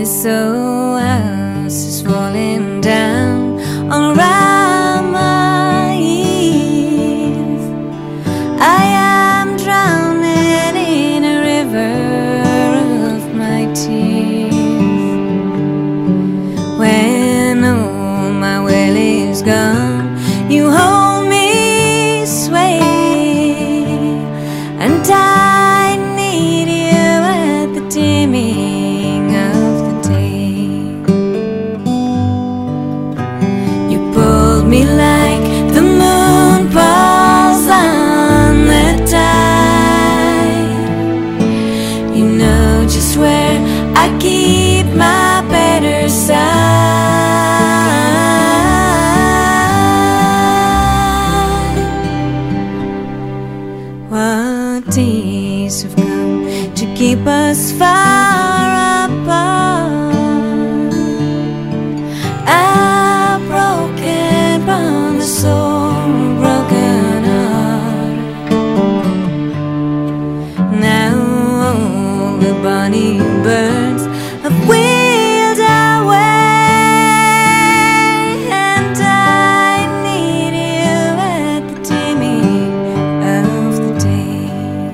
This old house is falling down all around my ears. I am drowning in a river of my tears. When all my will is gone, you hold me sway, and I need you at the dimming of the day. You pulled me like the moon pulls on the tide. You know just where I keep my better side. What days have come to keep us far apart? A broken promise or a broken heart. Now all the bonny birds have wheeled away, and I need you at the dimming of the day.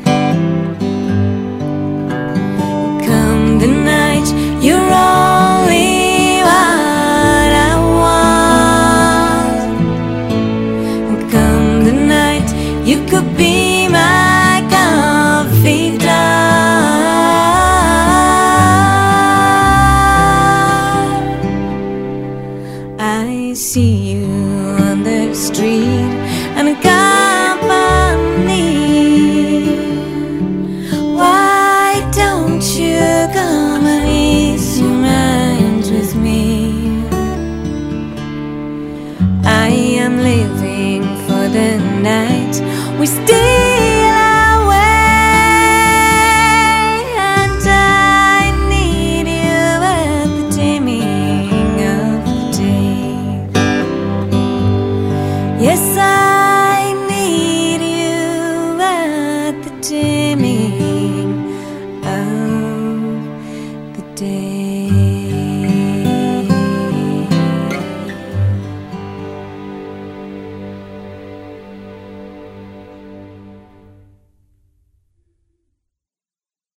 Come the night, you're only what I want. And come the night, you could be my confidant. I see you on the street and company. Why don't you come and ease your mind with me? I am living for the night we steal away, and I need you at the dimming of the day. Yes, I need you at the dimming of the day.